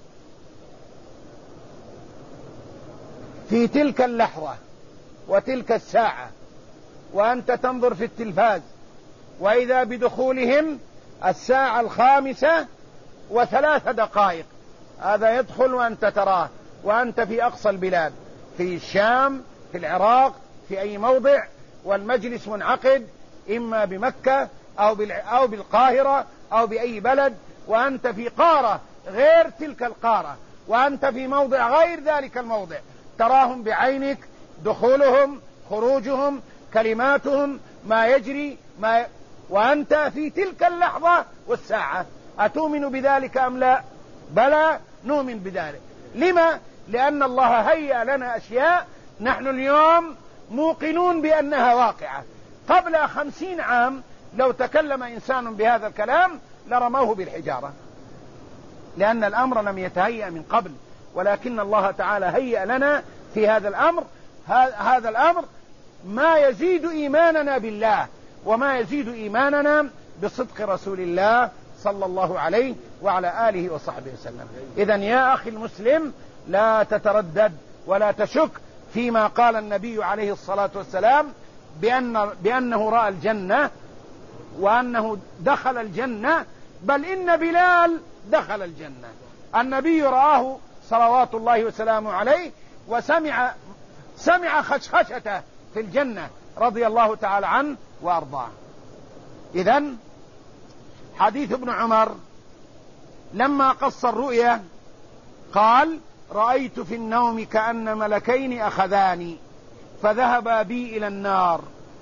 في تلك اللحظة وتلك الساعة وأنت تنظر في التلفاز، وإذا بدخولهم الساعة الخامسة وثلاث دقائق، هذا يدخل وأنت تراه، وأنت في أقصى البلاد، في الشام، في العراق، في أي موضع، والمجلس منعقد إما بمكة أو أو بالقاهرة أو بأي بلد، وأنت في قارة غير تلك القارة، وأنت في موضع غير ذلك الموضع، تراهم بعينك، دخولهم، خروجهم، كلماتهم، ما يجري ما ي... وأنت في تلك اللحظة والساعة. أتؤمن بذلك أم لا؟ بلى، نؤمن بذلك. لما؟ لأن الله هيأ لنا أشياء نحن اليوم موقنون بأنها واقعة. قبل خمسين عام لو تكلم إنسان بهذا الكلام لرموه بالحجارة، لأن الأمر لم يتهيأ من قبل، ولكن الله تعالى هيأ لنا في هذا الأمر. هذا الأمر ما يزيد إيماننا بالله، وما يزيد إيماننا بصدق رسول الله صلى الله عليه وعلى آله وصحبه وسلم. إذن يا أخي المسلم، لا تتردد ولا تشك فيما قال النبي عليه الصلاة والسلام بأن بأنه رأى الجنة، وأنه دخل الجنة بل إن بلال دخل الجنة. النبي رآه صلوات الله وسلامه عليه وسمع سمع خشخشته في الجنة رضي الله تعالى عنه وأرضاه. إذن حديث ابن عمر لما قص الرؤيا قال: رأيت في النوم كأن ملكين أخذاني فذهبا بي إلى النار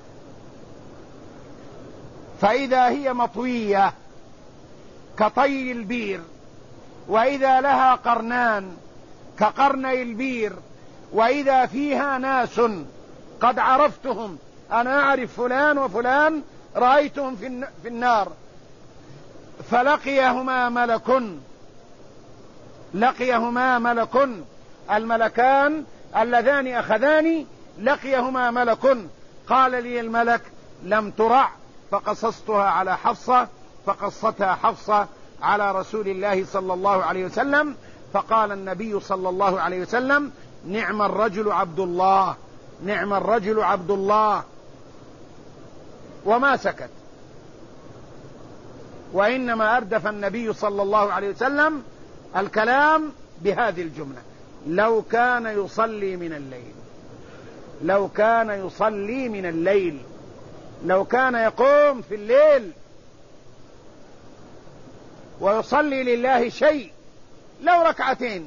فإذا هي مطوية كطي البير، وإذا لها قرنان كقرني البير، وإذا فيها ناس قد عرفتهم، أنا أعرف فلان وفلان رأيتهم في النار، فلقيهما ملك لقيهما ملك الملكان اللذان أخذاني لقيهما ملك. قال لي الملك: لم ترع، فقصصتها على حفصة، فقصتها حفصة على رسول الله صلى الله عليه وسلم، فقال النبي صلى الله عليه وسلم: نعم الرجل عبد الله، نعم الرجل عبد الله، وما سكت. وإنما أردف النبي صلى الله عليه وسلم الكلام بهذه الجملة: لو كان يصلي من الليل، لو كان يصلي من الليل، لو كان يقوم في الليل ويصلي لله شيء لو ركعتين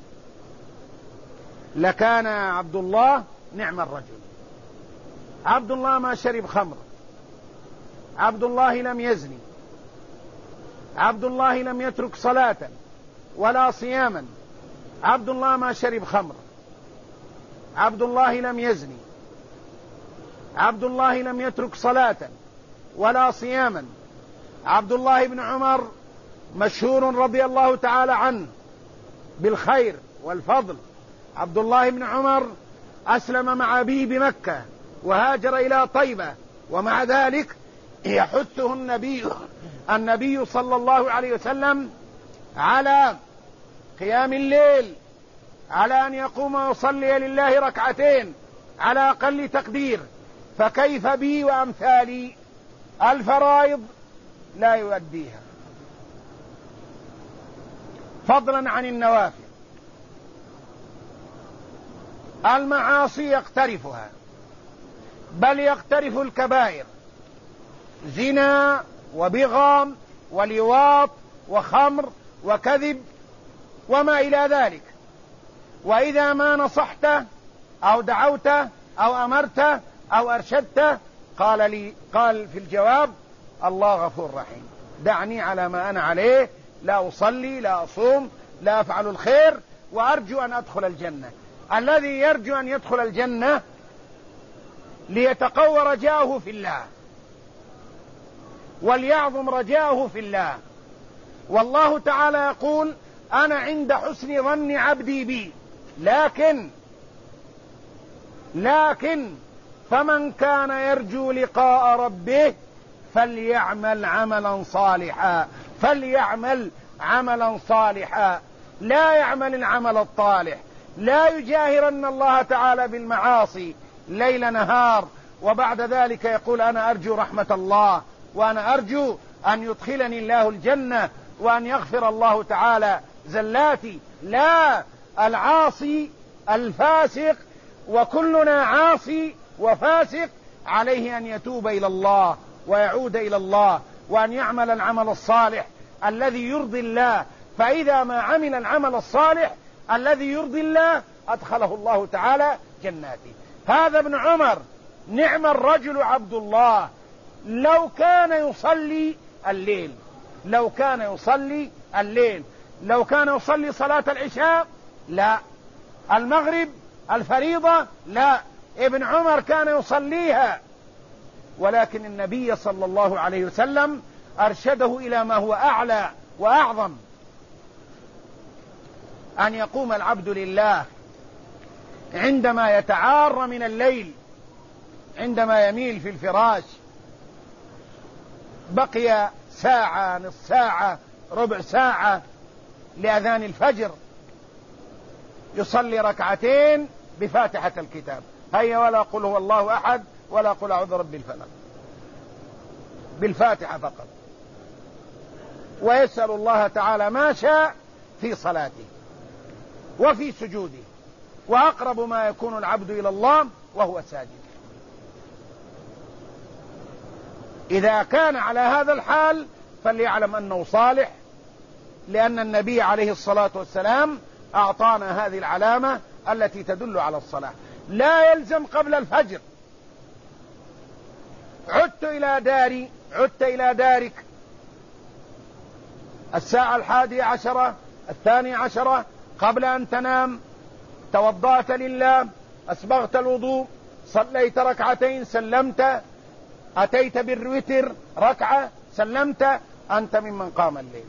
لكان عبد الله نعم الرجل. عبد الله ما شرب خمر، عبد الله لم يزني، عبد الله لم يترك صلاة ولا صياما، عبد الله ما شرب خمر، عبد الله لم يزني، عبد الله لم يترك صلاة ولا صياما. عبد الله بن عمر مشهور رضي الله تعالى عنه بالخير والفضل. عبد الله بن عمر أسلم مع أبيه بمكة وهاجر إلى طيبة، ومع ذلك يحثه النبي النبي صلى الله عليه وسلم على قيام الليل، على أن يقوم ويصلي لله ركعتين على أقل تقدير. فكيف بي وأمثالي؟ الفرائض لا يؤديها، فضلا عن النوافل. المعاصي يقترفها، بل يقترف الكبائر: زنا وبغام ولواط وخمر وكذب وما إلى ذلك. وإذا ما نصحته أو دعوته أو أمرته أو أرشدته قال لي قال في الجواب: الله غفور رحيم، دعني على ما أنا عليه، لا أصلي، لا أصوم، لا أفعل الخير، وأرجو أن أدخل الجنة. الذي يرجو أن يدخل الجنة ليتقوى رجاؤه في الله وليعظم رجاؤه في الله. والله تعالى يقول: أنا عند حسن ظن عبدي بي، لكن لكن فمن كان يرجو لقاء ربه فليعمل عملا صالحا، فليعمل عملا صالحا، لا يعمل العمل الطالح، لا يجاهرن الله تعالى بالمعاصي ليل نهار، وبعد ذلك يقول: أنا أرجو رحمة الله، وأنا أرجو أن يدخلني الله الجنة، وأن يغفر الله تعالى زلاتي. لا، العاصي الفاسق، وكلنا عاصي وفاسق، عليه أن يتوب إلى الله ويعود إلى الله، وأن يعمل العمل الصالح الذي يرضي الله. فإذا ما عمل العمل الصالح الذي يرضي الله أدخله الله تعالى جناته. هذا ابن عمر نعم الرجل عبد الله، لو كان يصلي الليل، لو كان يصلي الليل لو كان يصلي صلاة العشاء لا، المغرب الفريضة لا، ابن عمر كان يصليها، ولكن النبي صلى الله عليه وسلم أرشده إلى ما هو أعلى وأعظم: أن يقوم العبد لله عندما يتعار من الليل، عندما يميل في الفراش، بقي ساعة، نصف ساعة، ربع ساعة لأذان الفجر، يصلي ركعتين بفاتحة الكتاب، هيا ولا قل هو الله أحد ولا قل أعوذ برب الفلق، بالفاتحة فقط. ويسأل الله تعالى ما شاء في صلاته وفي سجوده، وأقرب ما يكون العبد إلى الله وهو ساجد. إذا كان على هذا الحال فليعلم أنه صالح، لأن النبي عليه الصلاة والسلام أعطانا هذه العلامة التي تدل على الصلاة. لا يلزم قبل الفجر. عدت إلى داري عدت إلى دارك الساعة الحادية عشرة الثانية عشرة قبل أن تنام، توضأت لله، أسبغت الوضوء، صليت ركعتين، سلمت، أتيت بالوتر ركعة، سلمت، أنت ممن قام الليل.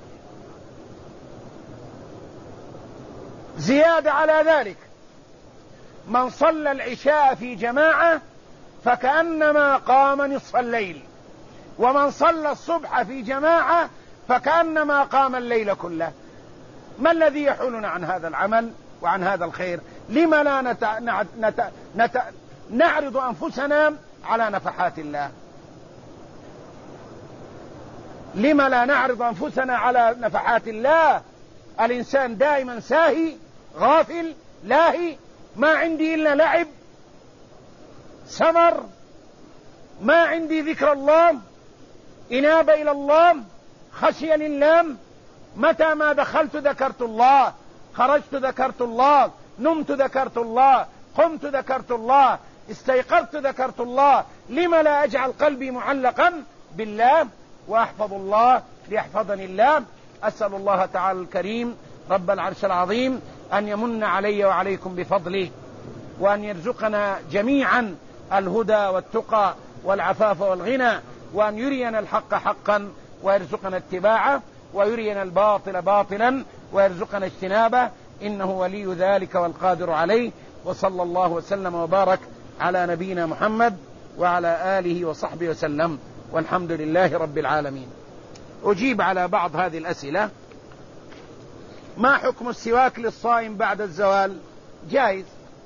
زيادة على ذلك، من صلى العشاء في جماعة فكأنما قام نصف الليل، ومن صلى الصبح في جماعة فكأنما قام الليل كله. ما الذي يحولنا عن هذا العمل وعن هذا الخير؟ لما لا نت... نت... نت... نعرض أنفسنا على نفحات الله؟ لما لا نعرض أنفسنا على نفحات الله؟ الإنسان دائما ساهي، غافل، لاهي، ما عندي إلا لعب، سمر، ما عندي ذكر الله، إنابة إلى الله، خشية لله. متى ما دخلت ذكرت الله، خرجت ذكرت الله، نمت ذكرت الله، قمت ذكرت الله، استيقظت ذكرت الله. لما لا أجعل قلبي معلقا بالله وأحفظ الله ليحفظني الله؟ أسأل الله تعالى الكريم رب العرش العظيم أن يمن علي وعليكم بفضله، وأن يرزقنا جميعا الهدى والتقى والعفاف والغنى، وأن يرينا الحق حقا ويرزقنا اتباعه، ويرينا الباطل باطلا ويرزقنا اجتنابه، إنه ولي ذلك والقادر عليه. وصلى الله وسلم وبارك على نبينا محمد وعلى آله وصحبه وسلم، والحمد لله رب العالمين. أجيب على بعض هذه الأسئلة. ما حكم السواك للصائم بعد الزوال؟ جائز،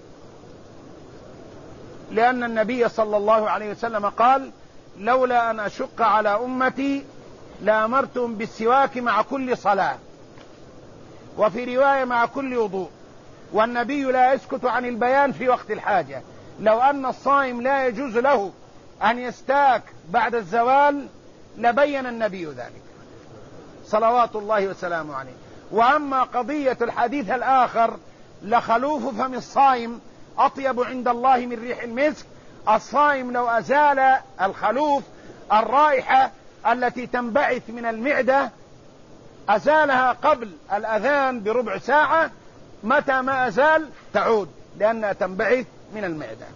لأن النبي صلى الله عليه وسلم قال: لولا أن أشق على أمتي لأمرتهم بالسواك مع كل صلاة، وفي رواية مع كل وضوء. والنبي لا يسكت عن البيان في وقت الحاجة. لو أن الصائم لا يجوز له أن يستاك بعد الزوال لبين النبي ذلك صلوات الله وسلامه عليه. وأما قضية الحديث الآخر: لخلوف فم الصائم أطيب عند الله من ريح المسك، الصائم لو أزال الخلوف، الرائحة التي تنبعث من المعدة، أزالها قبل الأذان بربع ساعة، متى ما أزال تعود، لأنها تنبعث من المعدة.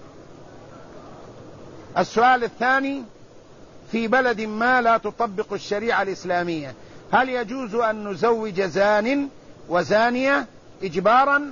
السؤال الثاني: في بلد ما لا تطبق الشريعة الإسلامية، هل يجوز أن نزوج زان وزانية إجبارا؟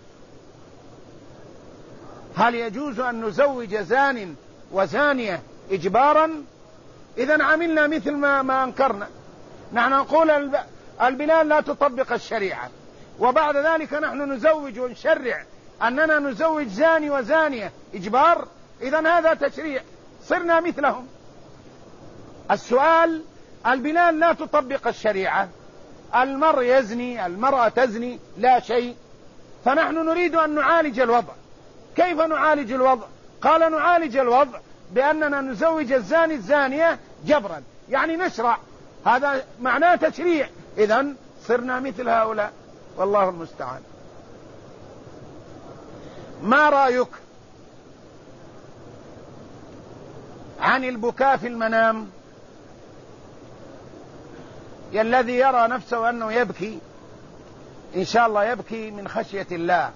هل يجوز أن نزوج زان وزانية إجبارا؟ إذن عملنا مثل ما, ما أنكرنا. نحن نقول البلاد لا تطبق الشريعة، وبعد ذلك نحن نزوج ونشرع أننا نزوج زاني وزانية إجبار. إذن هذا تشريع، صرنا مثلهم. السؤال: البلاد لا تطبق الشريعة، المرء يزني، المرأة تزني، لا شيء، فنحن نريد أن نعالج الوضع. كيف نعالج الوضع؟ قال: نعالج الوضع بأننا نزوج الزاني الزانية جبرا، يعني نشرع، هذا معناه تشريع. إذن صرنا مثل هؤلاء، والله المستعان. ما رأيك عن البكاء في المنام؟ الذي يرى نفسه أنه يبكي إن شاء الله يبكي من خشية الله،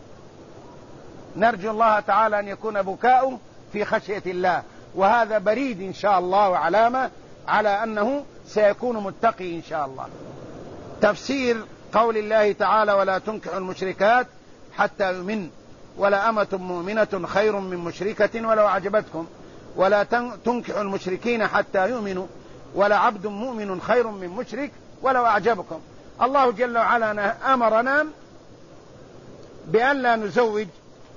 نرجو الله تعالى أن يكون بكاؤه في خشية الله، وهذا بريد إن شاء الله وعلامة على أنه سيكون متقي إن شاء الله. تفسير قول الله تعالى: ولا تنكحوا المشركات حتى يؤمن، ولا أمة مؤمنة خير من مشركة ولو أعجبتكم، ولا تنكحوا المشركين حتى يؤمنوا، ولا عبد مؤمن خير من مشرك ولو أعجبكم. الله جل وعلا أمرنا بأن لا نزوج،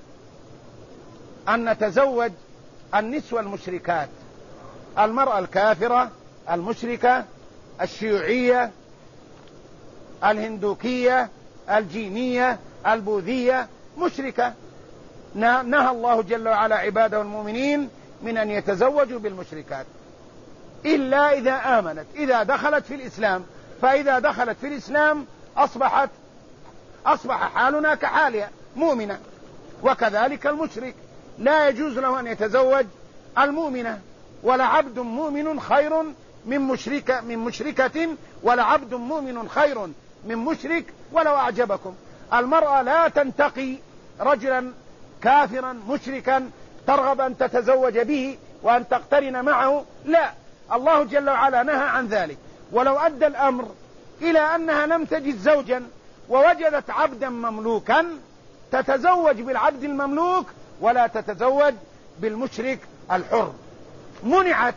أن نتزوج النسوة المشركات، المرأة الكافرة المشركة الشيوعية، الهندوكية، الجينية، البوذية مشركة. نهى الله جل وعلا عباده المؤمنين من أن يتزوجوا بالمشركات إلا إذا آمنت، إذا دخلت في الإسلام. فإذا دخلت في الإسلام أصبحت أصبح حالنا كحالها مؤمنة. وكذلك المشرك لا يجوز له أن يتزوج المؤمنة، ولا عبد مؤمن خير من مشركة من مشركة ولا عبد مؤمن خير من مشرك ولو أعجبكم. المرأة لا تنتقي رجلا كافرا مشركا ترغب أن تتزوج به وأن تقترن معه، لا، الله جل وعلا نهى عن ذلك. ولو أدى الأمر إلى أنها لم تجد زوجا ووجدت عبدا مملوكا تتزوج بالعبد المملوك ولا تتزوج بالمشرك الحر. منعت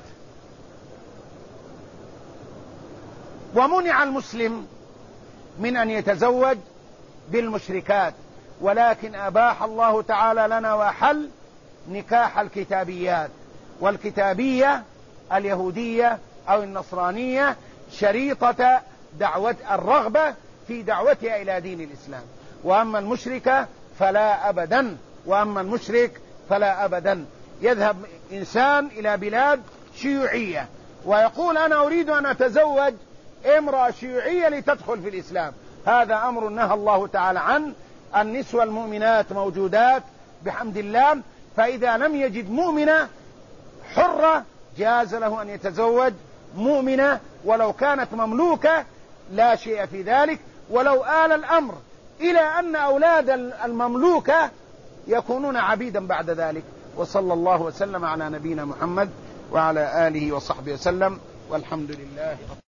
ومنع المسلم من أن يتزوج بالمشركات، ولكن أباح الله تعالى لنا وأحل نكاح الكتابيات. والكتابية اليهودية أو النصرانية شريطة دعوة الرغبة في دعوتها إلى دين الإسلام. وأما المشركة فلا أبدا وأما المشرك فلا أبدا. يذهب إنسان إلى بلاد شيوعية ويقول أنا أريد أن أتزوج امرأة شيوعية لتدخل في الإسلام، هذا أمر نهى الله تعالى عنه. النسوة المؤمنات موجودات بحمد الله، فإذا لم يجد مؤمنة حرة جاز له أن يتزوج مؤمنة ولو كانت مملوكة، لا شيء في ذلك. ولو آل الأمر إلى أن أولاد المملوكة يكونون عبيدا بعد ذلك. وصلى الله وسلم على نبينا محمد وعلى آله وصحبه وسلم، والحمد لله.